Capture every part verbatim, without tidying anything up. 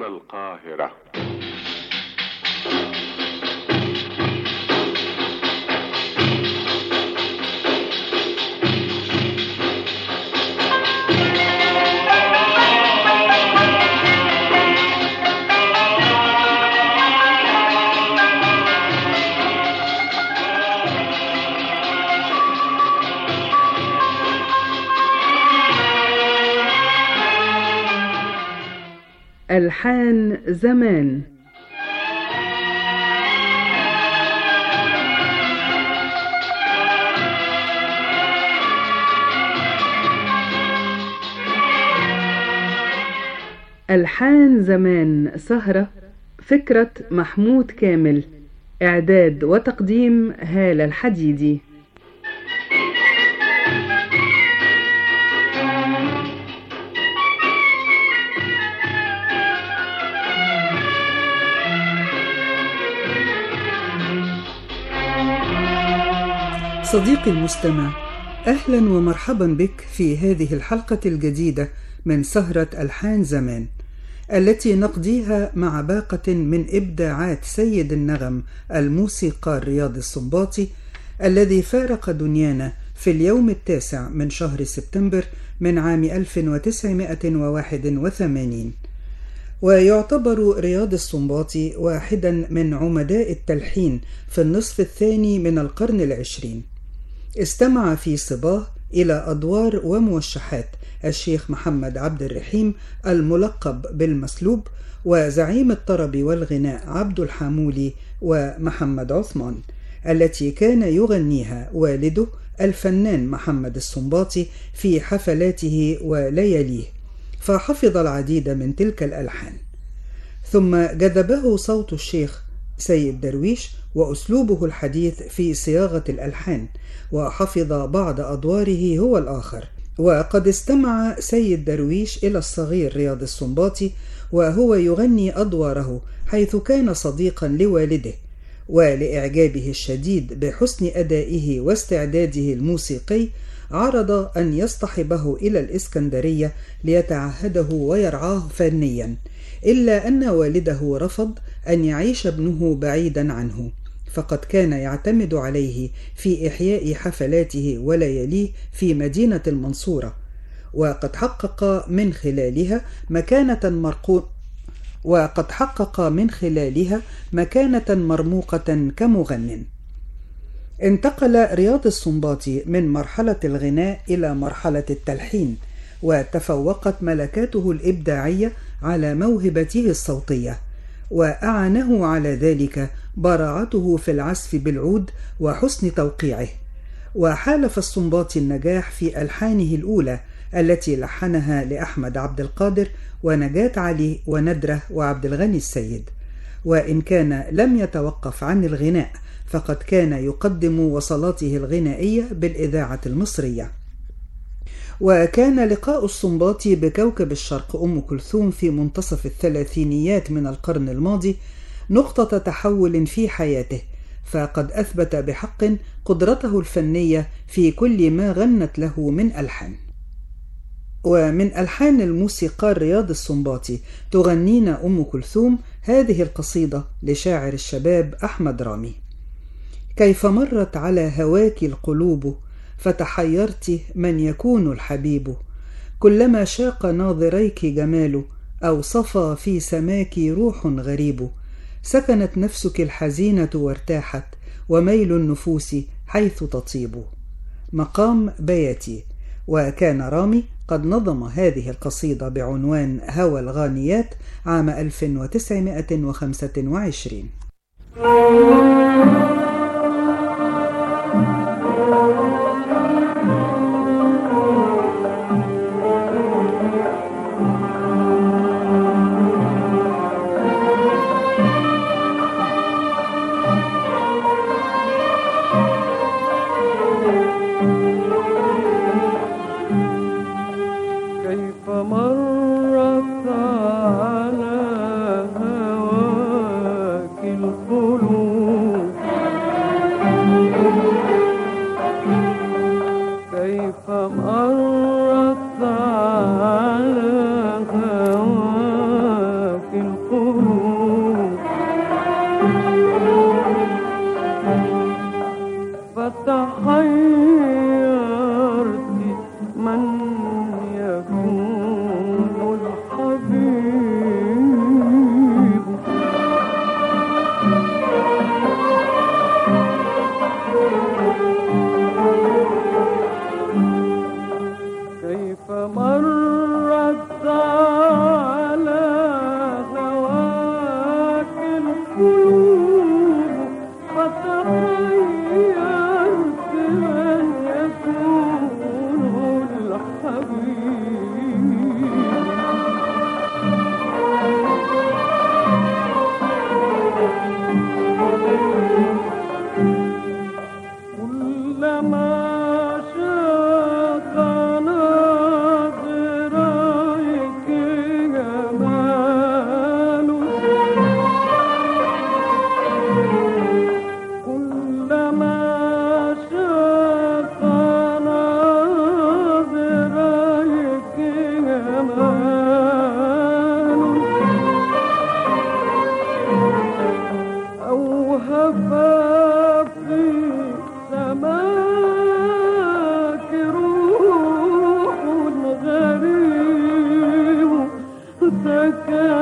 هنا القاهرة. ألحان زمان. ألحان زمان سهرة، فكرة محمود كامل، إعداد وتقديم هالة الحديدي. صديقي المستمع، أهلا ومرحبا بك في هذه الحلقة الجديدة من سهرة ألحان زمان، التي نقضيها مع باقة من إبداعات سيد النغم الموسيقار رياض السنباطي، الذي فارق دنيانا في اليوم التاسع من شهر سبتمبر من عام ألف وتسعمائة وواحد وثمانين. ويعتبر رياض السنباطي واحدا من عمداء التلحين في النصف الثاني من القرن العشرين. استمع في صباه إلى أدوار وموشحات الشيخ محمد عبد الرحيم الملقب بالمسلوب، وزعيم الطرب والغناء عبد الحامولي ومحمد عثمان، التي كان يغنيها والده الفنان محمد السنباطي في حفلاته ولياليه، فحفظ العديد من تلك الألحان. ثم جذبه صوت الشيخ سيد درويش وأسلوبه الحديث في صياغة الألحان، وحفظ بعض أدواره هو الآخر. وقد استمع سيد درويش إلى الصغير رياض السنباطي وهو يغني أدواره، حيث كان صديقا لوالده، ولإعجابه الشديد بحسن أدائه واستعداده الموسيقي عرض أن يصطحبه إلى الإسكندرية ليتعهده ويرعاه فنيا، إلا أن والده رفض أن يعيش ابنه بعيدا عنه، فقد كان يعتمد عليه في إحياء حفلاته ولياليه في مدينة المنصورة، وقد حقق من خلالها مكانة مرقو وقد حقق من خلالها مكانة مرموقة كمغنٍ. انتقل رياض السنباطي من مرحلة الغناء إلى مرحلة التلحين، وتفوقت ملكاته الإبداعية على موهبته الصوتية، وأعانه على ذلك براعته في العزف بالعود وحسن توقيعه. وحالف السنباطي النجاح في ألحانه الأولى التي لحنها لأحمد عبد القادر ونجاة علي وندرة وعبد الغني السيد. وإن كان لم يتوقف عن الغناء، فقد كان يقدم وصلاته الغنائية بالإذاعة المصرية. وكان لقاء السنباطي بكوكب الشرق أم كلثوم في منتصف الثلاثينيات من القرن الماضي نقطة تحول في حياته، فقد أثبت بحق قدرته الفنية في كل ما غنت له من ألحان. ومن ألحان الموسيقار رياض السنباطي تغنينا أم كلثوم هذه القصيدة لشاعر الشباب أحمد رامي: كيف مرت على هواك القلوب فتحيرت من يكون الحبيب، كلما شاق ناظريك جمال أو صفى في سماك روح غريب، سكنت نفسك الحزينة وارتاحت وميل النفوس حيث تطيب. مقام بياتي. وكان رامي قد نظم هذه القصيدة بعنوان هوى الغانيات عام ألف وتسعمائة وخمسة وعشرين. كيف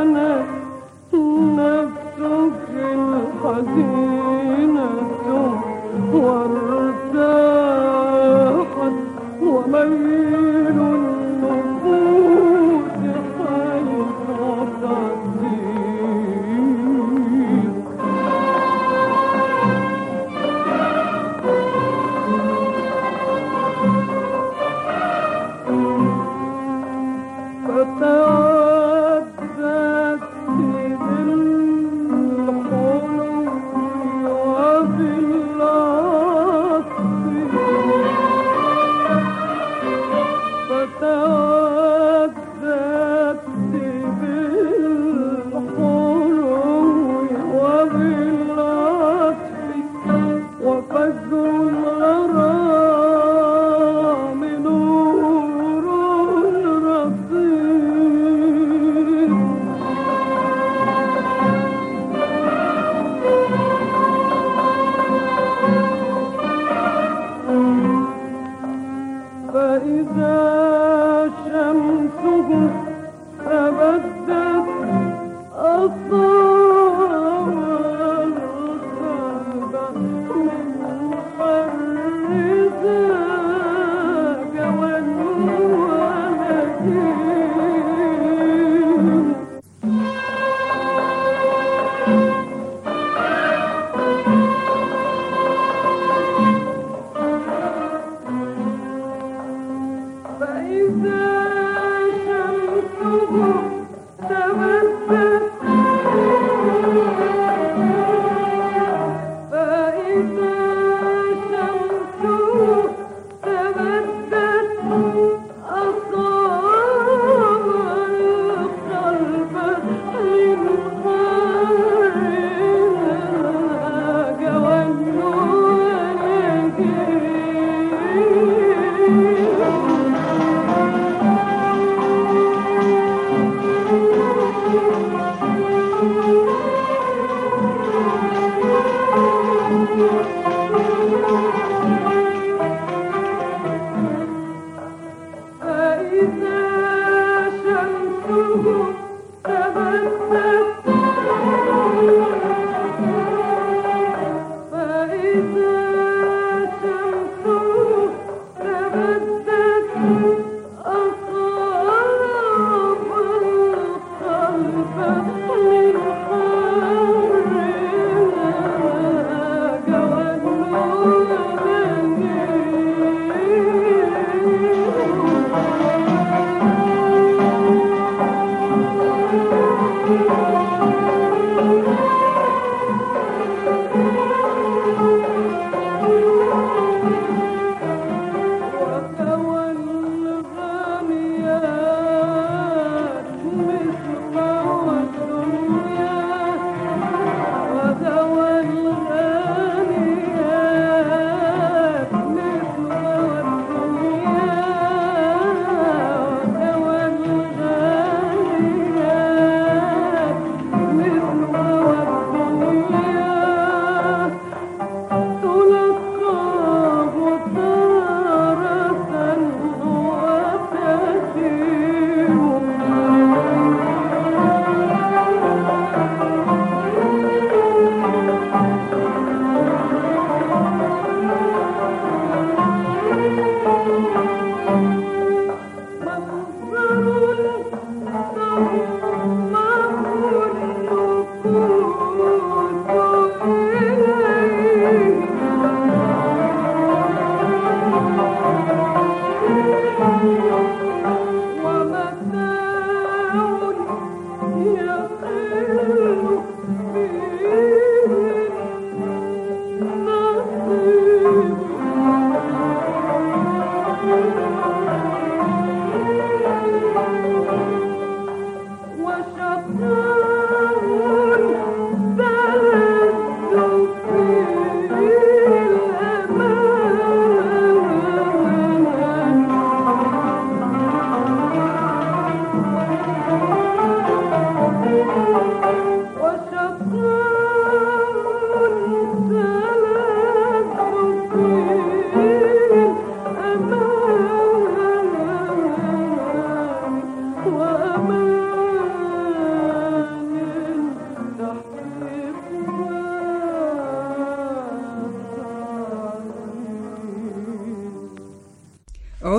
Thank you.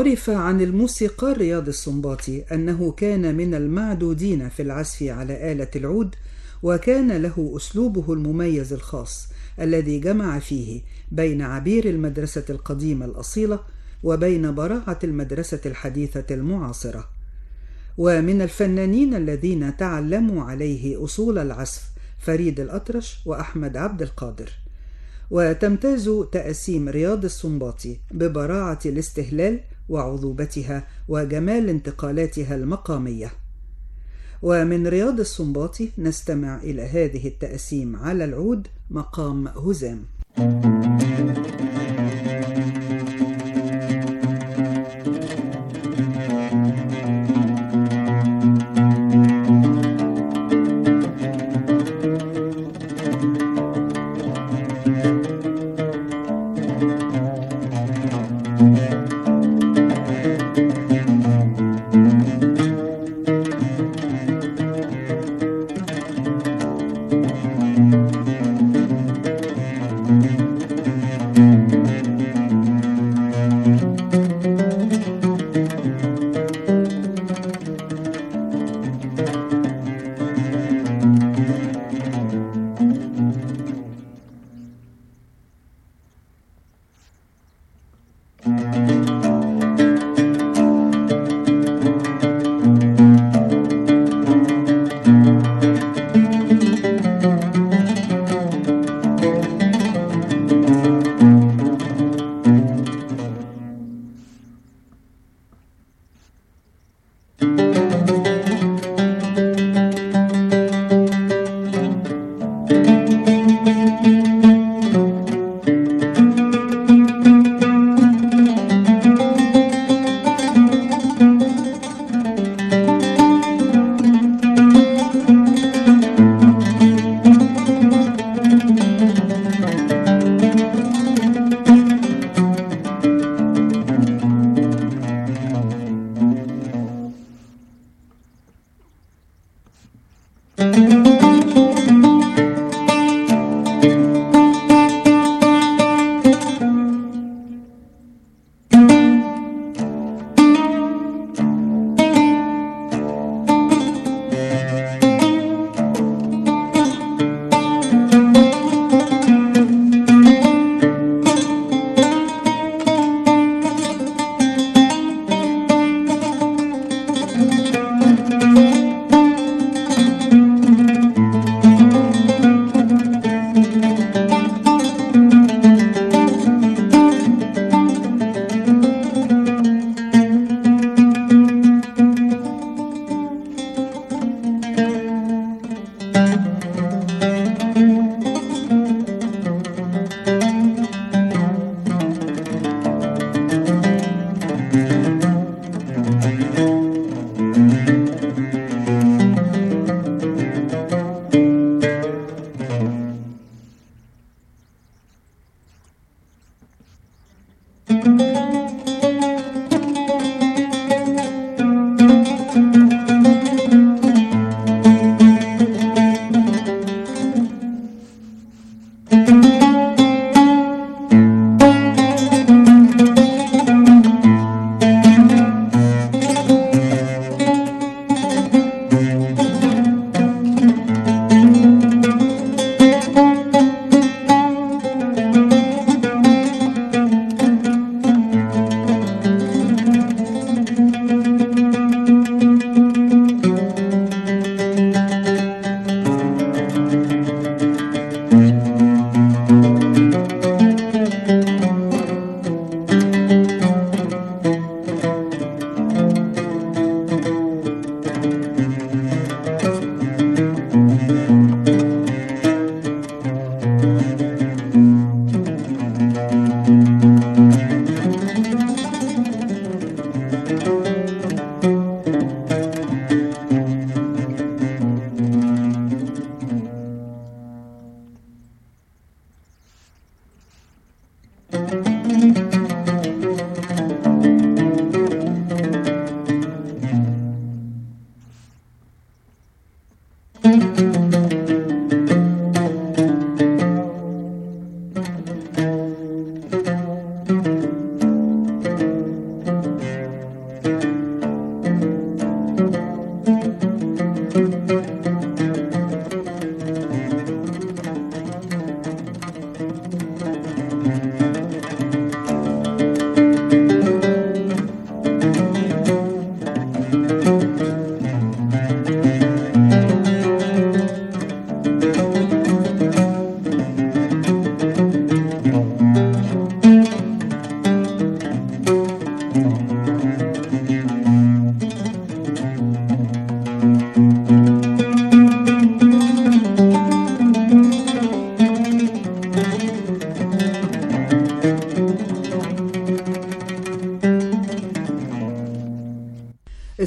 عرف عن الموسيقار رياض السنباطي أنه كان من المعدودين في العزف على آلة العود، وكان له أسلوبه المميز الخاص الذي جمع فيه بين عبير المدرسة القديمة الأصيلة وبين براعة المدرسة الحديثة المعاصرة. ومن الفنانين الذين تعلموا عليه أصول العزف فريد الأطرش وأحمد عبد القادر. وتمتاز تأسيم رياض السنباطي ببراعة الاستهلال وعذوبتها وجمال انتقالاتها المقامية. ومن رياض السنباطي نستمع إلى هذه التأسيم على العود مقام هزام.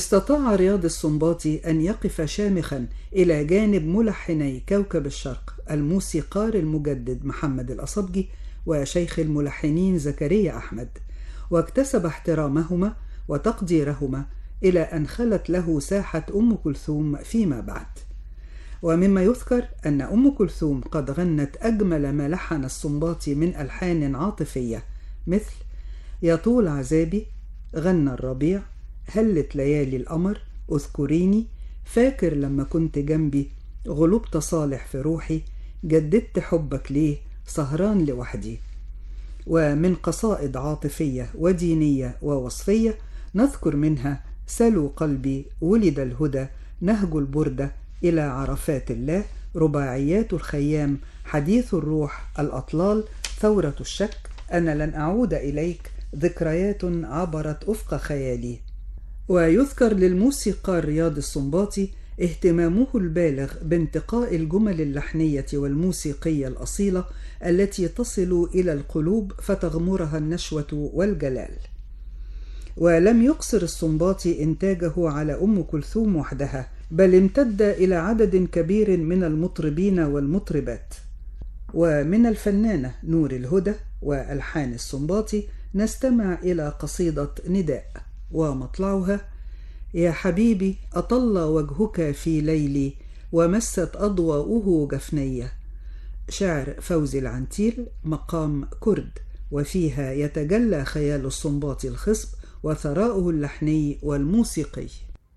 استطاع رياض السنباطي أن يقف شامخا إلى جانب ملحني كوكب الشرق الموسيقار المجدد محمد الأصبجي وشيخ الملحنين زكريا أحمد، واكتسب احترامهما وتقديرهما إلى أن خلت له ساحة أم كلثوم فيما بعد. ومما يذكر أن أم كلثوم قد غنت أجمل ما لحن السنباطي من ألحان عاطفية، مثل يطول عذابي، غنى الربيع، هلت ليالي القمر، أذكريني، فاكر لما كنت جنبي، غلبت صالح في روحي، جددت حبك ليه، سهران لوحدي. ومن قصائد عاطفية ودينية ووصفية نذكر منها سلوا قلبي، ولد الهدى، نهج البردة، إلى عرفات الله، رباعيات الخيام، حديث الروح، الأطلال، ثورة الشك، أنا لن أعود إليك، ذكريات عبرت أفق خيالي. ويذكر للموسيقار رياض السنباطي اهتمامه البالغ بانتقاء الجمل اللحنية والموسيقية الأصيلة التي تصل إلى القلوب فتغمرها النشوة والجلال. ولم يقصر السنباطي إنتاجه على أم كلثوم وحدها، بل امتد إلى عدد كبير من المطربين والمطربات. ومن الفنانة نور الهدى وألحان السنباطي نستمع إلى قصيدة نداء، ومطلعها يا حبيبي أطل وجهك في ليلي، ومست أضواؤه جفنية، شعر فوزي العنتيل، مقام كرد، وفيها يتجلى خيال السنباطي الخصب وثراؤه اللحني والموسيقي.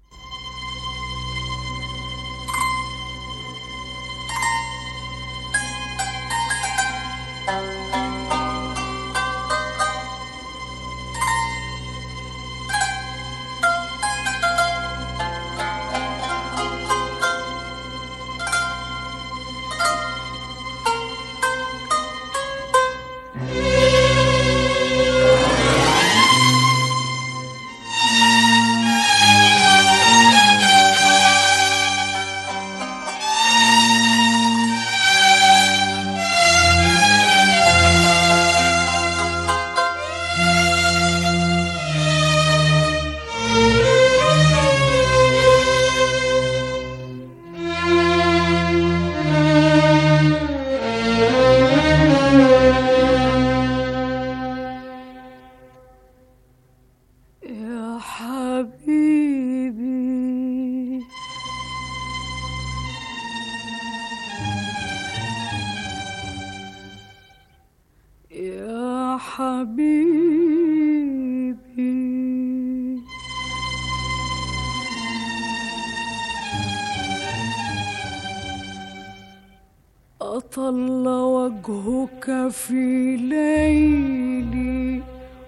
أطل وجهك في ليلي،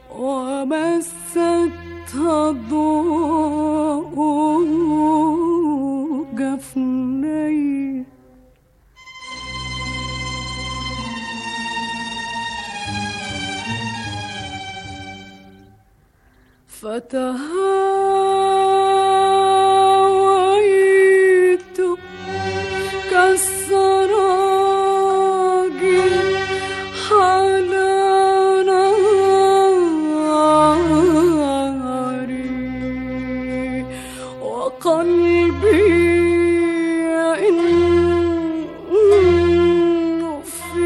ومستها الضوء جفني، فتهاويت كالسراج على ناري، وقلبي إنه في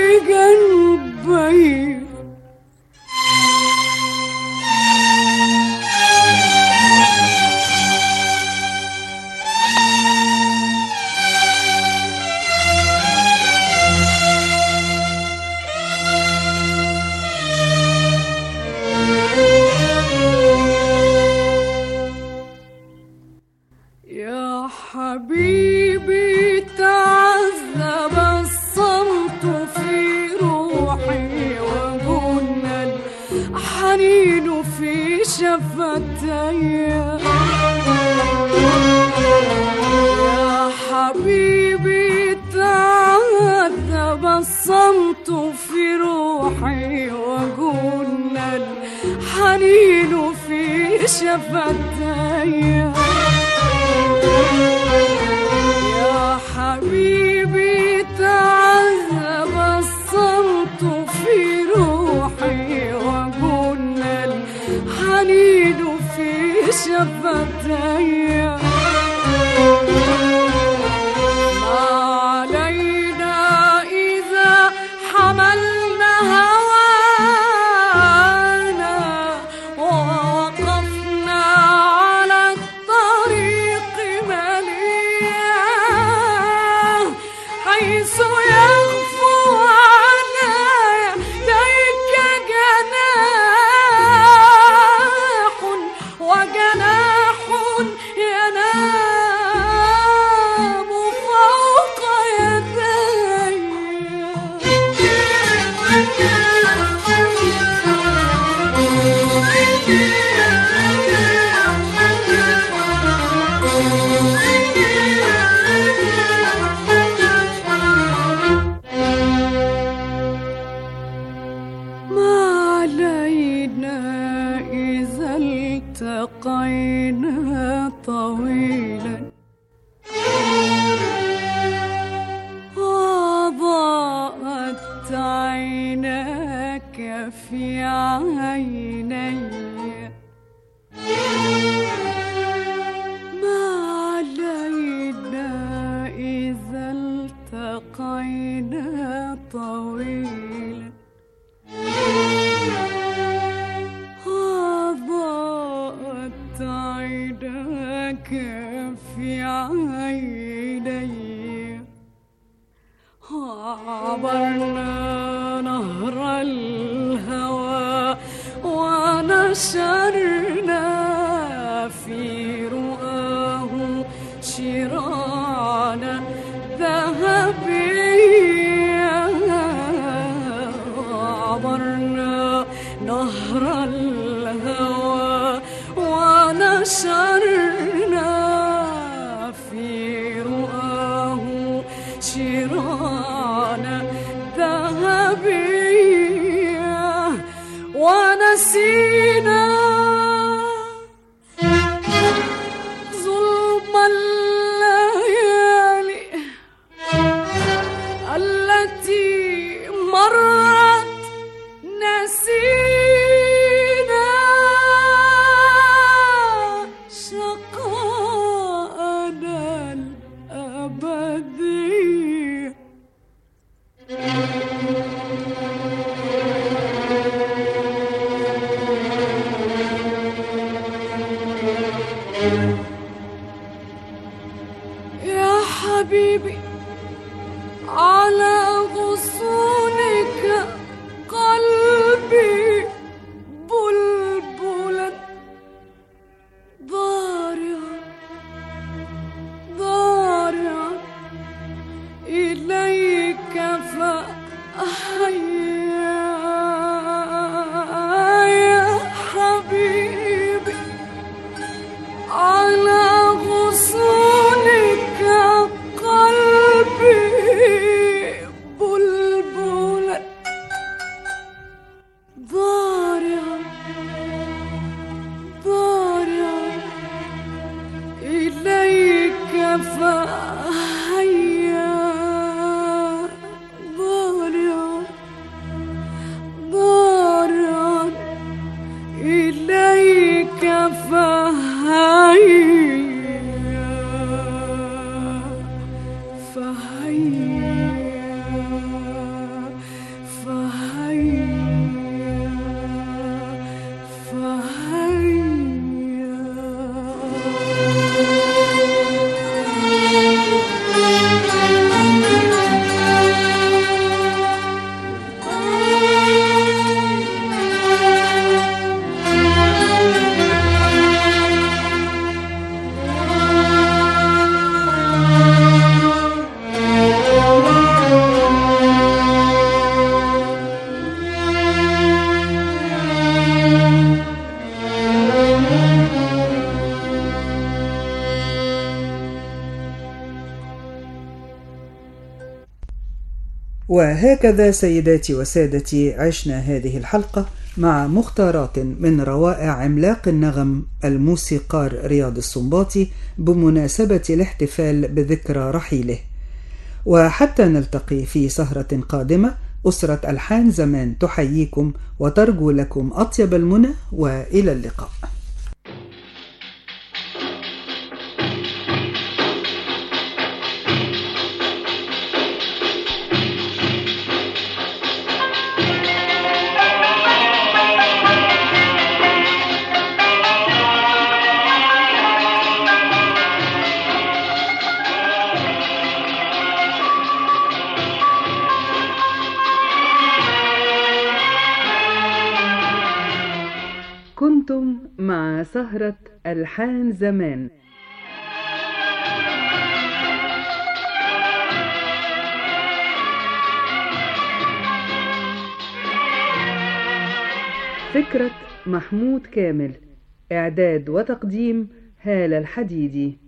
جنبي يا حبيبي. تعذب الصمت في روحي، وجن الحنين في شفتي. يا حبيبي تعذب الصمت في روحي، وجن الحنين في شفتي. يا حبيبي تعذب الصمت في روحي، وجن الحنين في شفتي. حيث يغفو عنايا ديك جناح وجناح ينام فوق التقينا طويلا وضاءت عيناك في عيني ما علينا إذا التقينا طويلا عيناك في عيني عبرنا نهر الهوى ونشرنا في رؤاه شيران ذهبية عبرنا نهر الهوى ونشرنا في رؤاه شيران ذهبية ونسينا ظلم الليالي التي مرت نسينا شقاءنا الأبدي يا حبيبي على غصونك قلبي بلبلا ضارعا ضارعا إليك فأحيا يا حبيبي على غصونك قلبي بلبلا ضارعا ضارعا إليك فأحيا ضارعا ضارعا إليك فأحيا وهكذا سيداتي وسادتي عشنا هذه الحلقة مع مختارات من روائع عملاق النغم الموسيقار رياض السنباطي بمناسبة الاحتفال بذكرى رحيله. وحتى نلتقي في سهرة قادمة، أسرة ألحان زمان تحييكم وترجو لكم أطيب المنى، وإلى اللقاء. كنتم مع سهرة ألحان زمان. فكرة محمود كامل، إعداد وتقديم هالة الحديدي.